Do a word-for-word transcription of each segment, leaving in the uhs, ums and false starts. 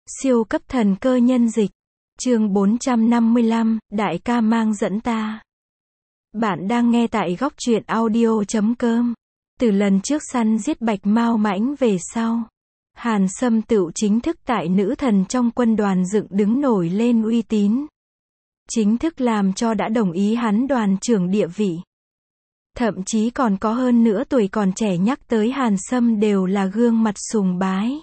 Siêu cấp thần cơ nhân dịch. Chương bốn trăm năm mươi lăm, đại ca mang dẫn ta. Bạn đang nghe tại góc truyện audio chấm com. Từ lần trước săn giết Bạch Mao Mãnh về sau, Hàn Sâm tựu chính thức tại nữ thần trong quân đoàn dựng đứng nổi lên uy tín. Chính thức làm cho đã đồng ý hắn đoàn trưởng địa vị. Thậm chí còn có hơn nữa tuổi còn trẻ nhắc tới Hàn Sâm đều là gương mặt sùng bái.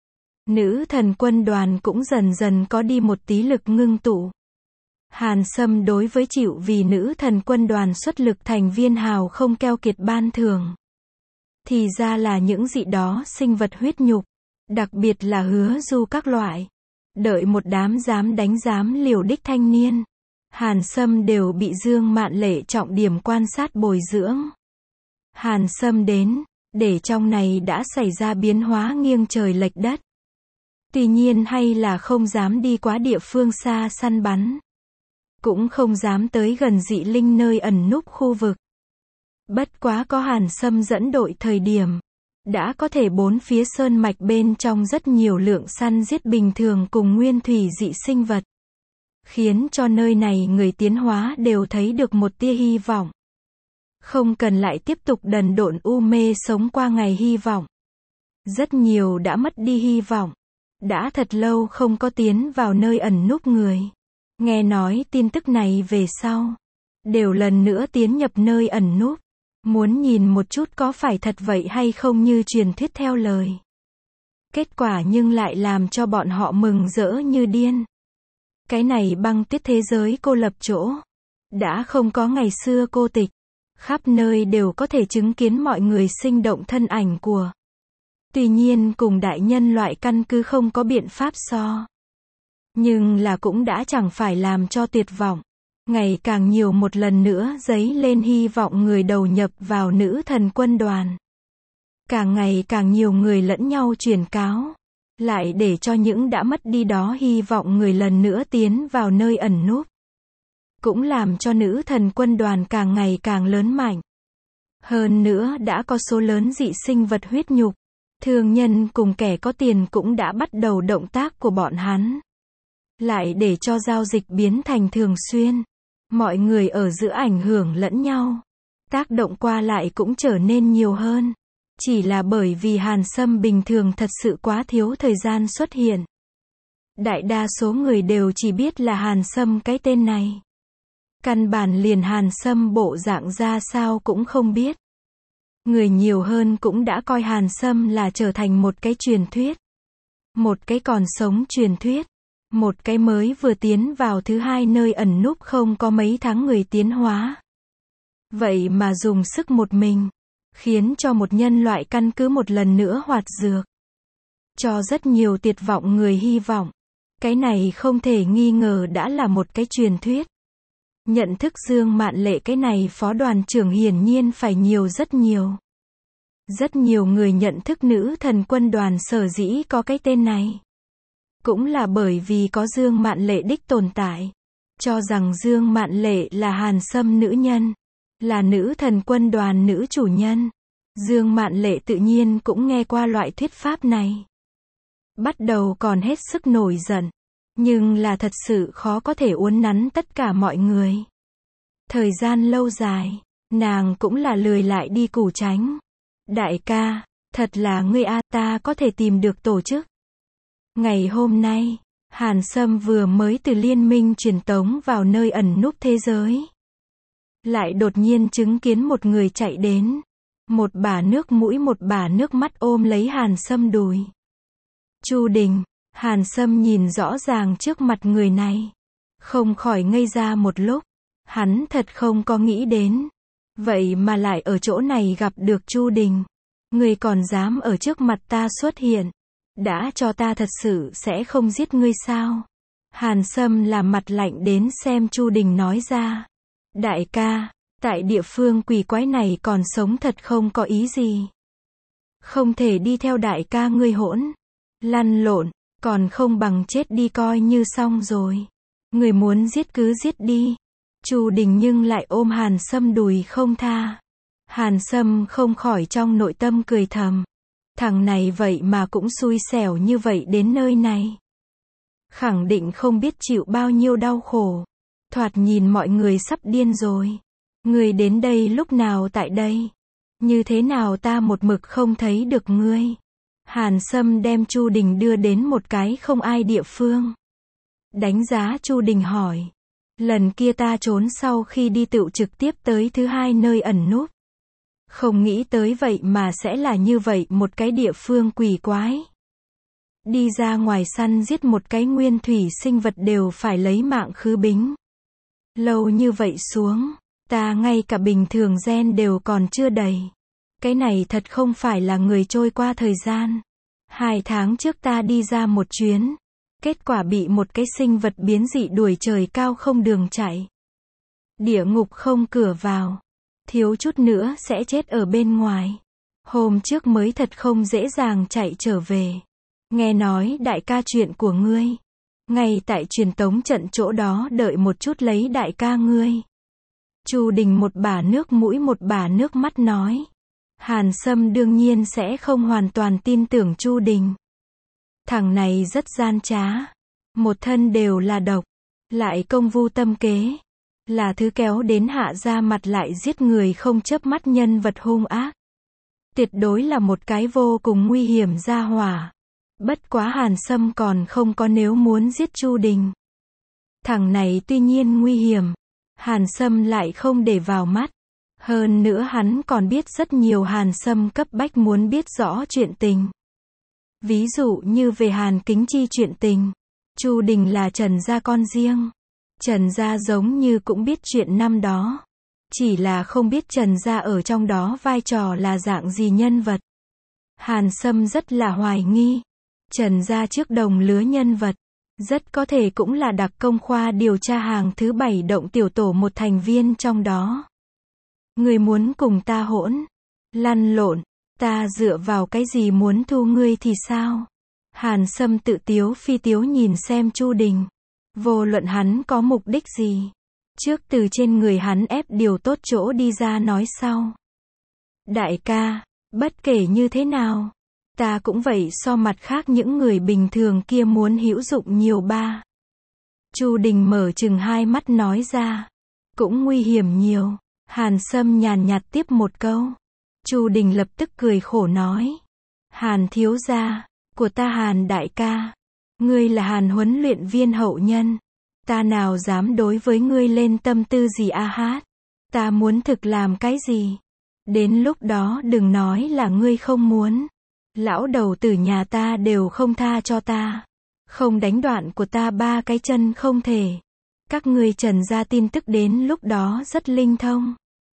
Nữ thần quân đoàn cũng dần dần có đi một tí lực ngưng tụ. Hàn Sâm đối với chịu vì nữ thần quân đoàn xuất lực thành viên hào không keo kiệt ban thưởng. Thì ra là những dị đó sinh vật huyết nhục, đặc biệt là Hứa Du các loại. Đợi một đám dám đánh dám liều đích thanh niên, Hàn Sâm đều bị Dương Mạn Lệ trọng điểm quan sát bồi dưỡng. Hàn Sâm đến, để trong này đã xảy ra biến hóa nghiêng trời lệch đất. Tuy nhiên hay là không dám đi quá địa phương xa săn bắn. Cũng không dám tới gần dị linh nơi ẩn núp khu vực. Bất quá có Hàn Sâm dẫn đội thời điểm, đã có thể bốn phía sơn mạch bên trong rất nhiều lượng săn giết bình thường cùng nguyên thủy dị sinh vật. Khiến cho nơi này người tiến hóa đều thấy được một tia hy vọng. Không cần lại tiếp tục đần độn u mê sống qua ngày hy vọng. Rất nhiều đã mất đi hy vọng. Đã thật lâu không có tiến vào nơi ẩn núp người. Nghe nói tin tức này về sau, đều lần nữa tiến nhập nơi ẩn núp. Muốn nhìn một chút có phải thật vậy hay không như truyền thuyết theo lời. Kết quả nhưng lại làm cho bọn họ mừng rỡ như điên. Cái này băng tuyết thế giới cô lập chỗ. Đã không có ngày xưa cô tịch. Khắp nơi đều có thể chứng kiến mọi người sinh động thân ảnh của. Tuy nhiên cùng đại nhân loại căn cứ không có biện pháp so. Nhưng là cũng đã chẳng phải làm cho tuyệt vọng. Ngày càng nhiều một lần nữa dấy lên hy vọng người đầu nhập vào nữ thần quân đoàn. Càng ngày càng nhiều người lẫn nhau truyền cáo. Lại để cho những đã mất đi đó hy vọng người lần nữa tiến vào nơi ẩn núp. Cũng làm cho nữ thần quân đoàn càng ngày càng lớn mạnh. Hơn nữa đã có số lớn dị sinh vật huyết nhục. Thương nhân cùng kẻ có tiền cũng đã bắt đầu động tác của bọn hắn. Lại để cho giao dịch biến thành thường xuyên. Mọi người ở giữa ảnh hưởng lẫn nhau. Tác động qua lại cũng trở nên nhiều hơn. Chỉ là bởi vì Hàn Sâm bình thường thật sự quá thiếu thời gian xuất hiện. Đại đa số người đều chỉ biết là Hàn Sâm cái tên này. Căn bản liền Hàn Sâm bộ dạng ra sao cũng không biết. Người nhiều hơn cũng đã coi Hàn Sâm là trở thành một cái truyền thuyết. Một cái còn sống truyền thuyết. Một cái mới vừa tiến vào thứ hai nơi ẩn núp không có mấy tháng người tiến hóa. Vậy mà dùng sức một mình. Khiến cho một nhân loại căn cứ một lần nữa hoạt dược. Cho rất nhiều tuyệt vọng người hy vọng. Cái này không thể nghi ngờ đã là một cái truyền thuyết. Nhận thức Dương Mạn Lệ cái này phó đoàn trưởng hiển nhiên phải nhiều rất nhiều. Rất nhiều người nhận thức nữ thần quân đoàn sở dĩ có cái tên này. Cũng là bởi vì có Dương Mạn Lệ đích tồn tại. Cho rằng Dương Mạn Lệ là Hàn Sâm nữ nhân. Là nữ thần quân đoàn nữ chủ nhân. Dương Mạn Lệ tự nhiên cũng nghe qua loại thuyết pháp này. Bắt đầu còn hết sức nổi giận. Nhưng là thật sự khó có thể uốn nắn tất cả mọi người. Thời gian lâu dài, nàng cũng là lười lại đi củ tránh. Đại ca, thật là ngươi a, ta có thể tìm được tổ chức. Ngày hôm nay, Hàn Sâm vừa mới từ liên minh truyền tống vào nơi ẩn núp thế giới. Lại đột nhiên chứng kiến một người chạy đến. Một bả nước mũi một bả nước mắt ôm lấy Hàn Sâm đùi. Chu Đình. Hàn Sâm nhìn rõ ràng trước mặt người này. Không khỏi ngây ra một lúc. Hắn thật không có nghĩ đến. Vậy mà lại ở chỗ này gặp được Chu Đình. Ngươi còn dám ở trước mặt ta xuất hiện. Đã cho ta thật sự sẽ không giết ngươi sao? Hàn Sâm làm mặt lạnh đến xem Chu Đình nói ra. Đại ca, tại địa phương quỷ quái này còn sống thật không có ý gì. Không thể đi theo đại ca ngươi hỗn. Lăn lộn. Còn không bằng chết đi coi như xong rồi. Người muốn giết cứ giết đi. Chu Đình nhưng lại ôm Hàn Sâm đùi không tha. Hàn Sâm không khỏi trong nội tâm cười thầm. Thằng này vậy mà cũng xui xẻo như vậy đến nơi này. khẳng định không biết chịu bao nhiêu đau khổ. Thoạt nhìn mọi người sắp điên rồi. Ngươi đến đây lúc nào tại đây? Như thế nào ta một mực không thấy được ngươi? Hàn Sâm đem Chu Đình đưa đến một cái không ai địa phương. Đánh giá Chu Đình hỏi. Lần kia ta trốn sau khi đi tựu trực tiếp tới thứ hai nơi ẩn núp. Không nghĩ tới vậy mà sẽ là như vậy một cái địa phương quỷ quái. Đi ra ngoài săn giết một cái nguyên thủy sinh vật đều phải lấy mạng khứ bính. Lâu như vậy xuống, ta ngay cả bình thường gen đều còn chưa đầy. Cái này thật không phải là người trôi qua thời gian. Hai tháng trước ta đi ra một chuyến. Kết quả bị một cái sinh vật biến dị đuổi trời cao không đường chạy. Địa ngục không cửa vào. Thiếu chút nữa sẽ chết ở bên ngoài. Hôm trước mới thật không dễ dàng chạy trở về. Nghe nói đại ca chuyện của ngươi. Ngay tại truyền tống trận chỗ đó đợi một chút lấy đại ca ngươi. Chu Đình một bả nước mũi một bả nước mắt nói. Hàn Sâm đương nhiên sẽ không hoàn toàn tin tưởng Chu Đình. Thằng này rất gian trá. Một thân đều là độc. Lại công vu tâm kế. Là thứ kéo đến hạ ra mặt lại giết người không chớp mắt nhân vật hung ác. Tuyệt đối là một cái vô cùng nguy hiểm gia hỏa. Bất quá Hàn Sâm còn không có nếu muốn giết Chu Đình. Thằng này tuy nhiên nguy hiểm. Hàn Sâm lại không để vào mắt. Hơn nữa hắn còn biết rất nhiều Hàn Sâm cấp bách muốn biết rõ chuyện tình. Ví dụ như về Hàn Kính Chi chuyện tình. Chu Đình là Trần gia con riêng. Trần gia giống như cũng biết chuyện năm đó. Chỉ là không biết Trần gia ở trong đó vai trò là dạng gì nhân vật. Hàn Sâm rất là hoài nghi. Trần gia trước đồng lứa nhân vật. Rất có thể cũng là đặc công khoa điều tra hàng thứ bảy động tiểu tổ một thành viên trong đó. Ngươi muốn cùng ta hỗn. Lăn lộn. Ta dựa vào cái gì muốn thu ngươi thì sao? Hàn Sâm tự tiếu phi tiếu nhìn xem Chu Đình. Vô luận hắn có mục đích gì. Trước từ trên người hắn ép điều tốt chỗ đi ra nói sau. Đại ca, bất kể như thế nào. Ta cũng vậy so mặt khác những người bình thường kia muốn hữu dụng nhiều ba. Chu Đình mở chừng hai mắt nói ra. Cũng nguy hiểm nhiều. Hàn Sâm nhàn nhạt tiếp một câu. Chu Đình lập tức cười khổ nói. Hàn thiếu gia, của ta Hàn đại ca. Ngươi là Hàn huấn luyện viên hậu nhân. Ta nào dám đối với ngươi lên tâm tư gì a hát. Ta muốn thực làm cái gì. Đến lúc đó đừng nói là ngươi không muốn. Lão đầu tử nhà ta đều không tha cho ta. Không đánh đoạn của ta ba cái chân không thể. Các ngươi Trần gia tin tức đến lúc đó rất linh thông.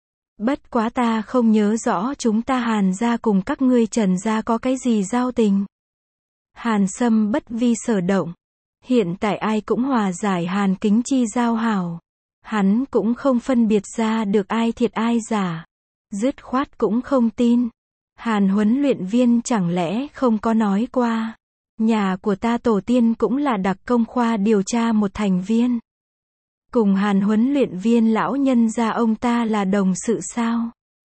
Bất quá ta không nhớ rõ chúng ta Hàn gia cùng các ngươi Trần gia có cái gì giao tình. Hàn Sâm bất vi sở động. Hiện tại ai cũng hòa giải Hàn Kính Chi giao hảo. Hắn cũng không phân biệt ra được ai thiệt ai giả. Dứt khoát cũng không tin. Hàn huấn luyện viên chẳng lẽ không có nói qua. Nhà của ta tổ tiên cũng là đặc công khoa điều tra một thành viên. Cùng Hàn huấn luyện viên lão nhân gia ông ta là đồng sự sao?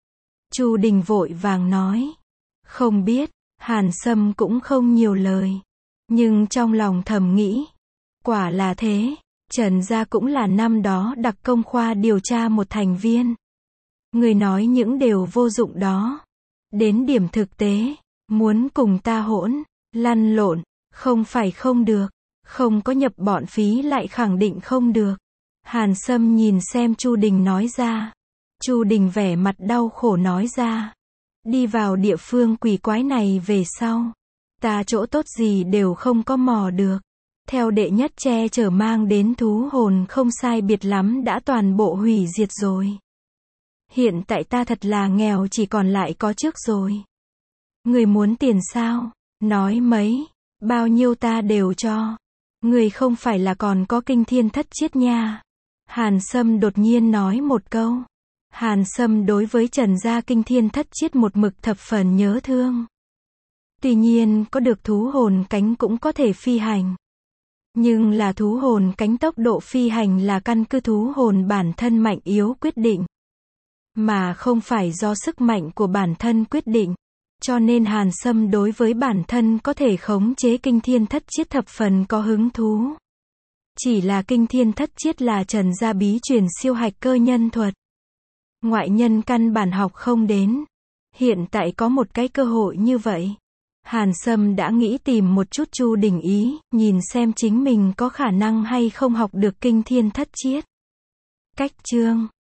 Chu Đình vội vàng nói. Không biết. Hàn Sâm cũng không nhiều lời. Nhưng trong lòng thầm nghĩ. Quả là thế. Trần gia cũng là năm đó đặc công khoa điều tra một thành viên. Người nói những điều vô dụng đó. Đến điểm thực tế. Muốn cùng ta hỗn. Lăn lộn. Không phải không được. Không có nhập bọn phí lại khẳng định không được. Hàn Sâm nhìn xem Chu Đình nói ra. Chu Đình vẻ mặt đau khổ nói ra. Đi vào địa phương quỷ quái này về sau. Ta chỗ tốt gì đều không có mò được. Theo đệ nhất che chở mang đến thú hồn không sai biệt lắm đã toàn bộ hủy diệt rồi. Hiện tại ta thật là nghèo chỉ còn lại có trước rồi. Người muốn tiền sao? Nói mấy. Bao nhiêu ta đều cho. Người không phải là còn có kinh thiên thất chiết nha. Hàn Sâm đột nhiên nói một câu. Hàn Sâm đối với Trần gia kinh thiên thất chiết một mực thập phần nhớ thương. Tuy nhiên có được thú hồn cánh cũng có thể phi hành. Nhưng là thú hồn cánh tốc độ phi hành là căn cứ thú hồn bản thân mạnh yếu quyết định. Mà không phải do sức mạnh của bản thân quyết định. Cho nên Hàn Sâm đối với bản thân có thể khống chế kinh thiên thất chiết thập phần có hứng thú. Chỉ là kinh thiên thất chiết là Trần gia bí truyền siêu hạch cơ nhân thuật. Ngoại nhân căn bản học không đến. Hiện tại có một cái cơ hội như vậy. Hàn Sâm đã nghĩ tìm một chút Chu Đình Ý, nhìn xem chính mình có khả năng hay không học được kinh thiên thất chiết. Cách chương